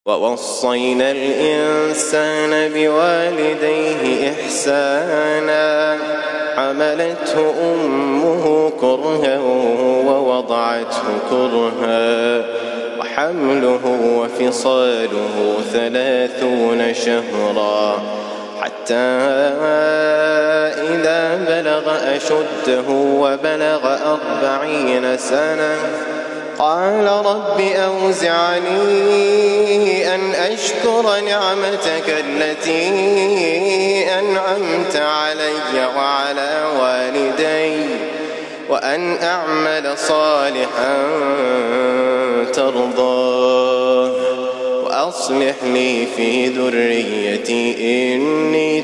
ووصينا الإنسان بوالديه إحسانا حملته أمه كرها ووضعته كرها وحمله وفصاله 30 شهرا حتى إذا بلغ أشده وبلغ 40 سنة قال رب أوزعني أن أشكر نعمتك التي أنعمت علي وعلى والدي وأن أعمل صالحا ترضاه وأصلح لي في ذريتي إني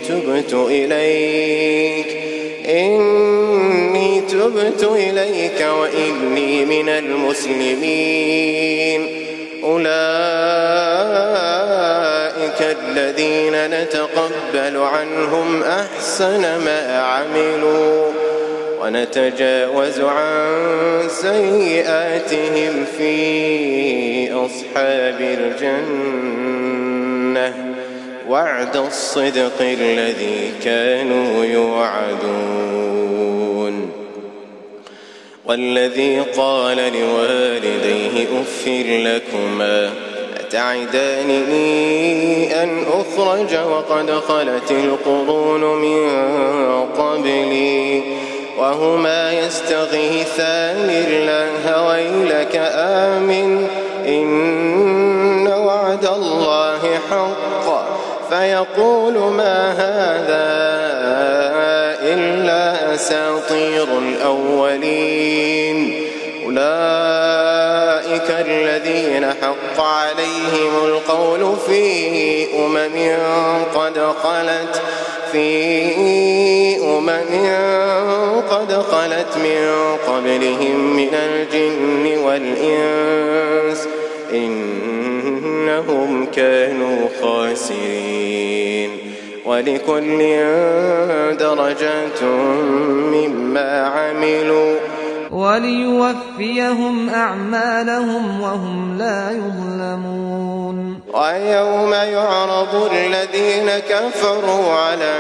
تبت إليك وإني من المسلمين أولئك الذين نتقبل عنهم أحسن ما عملوا ونتجاوز عن سيئاتهم في أصحاب الجنة وعد الصدق الذي كانوا يوعدون. والذي قال لوالديه أف لكما أتعدانني أن أخرج وقد خلت القرون من قبلي وهما يستغيثان الله ويلك آمن إن وعد الله حق فيقول ما هذا إلا أساطير الأولين أولئك الذين حق عليهم القول في أمم قد خلت من قبلهم من الجن والإنس إنهم كانوا خاسرين ولكل درجات مما عملوا وليوفيهم أعمالهم وهم لا يظلمون. ويوم يعرض الذين كفروا على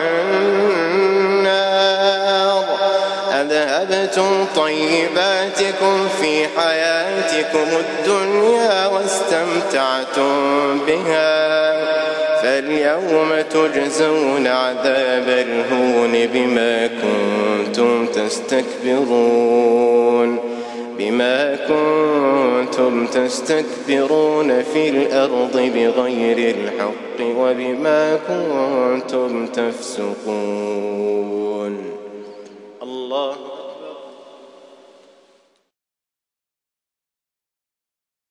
النار أذهبتم طيباتكم في حياتكم الدنيا واستمتعتم بها فاليوم تجزون عذاب الهون بما كنتم تستكبرون في الأرض بغير الحق وبما كنتم تفسقون. الله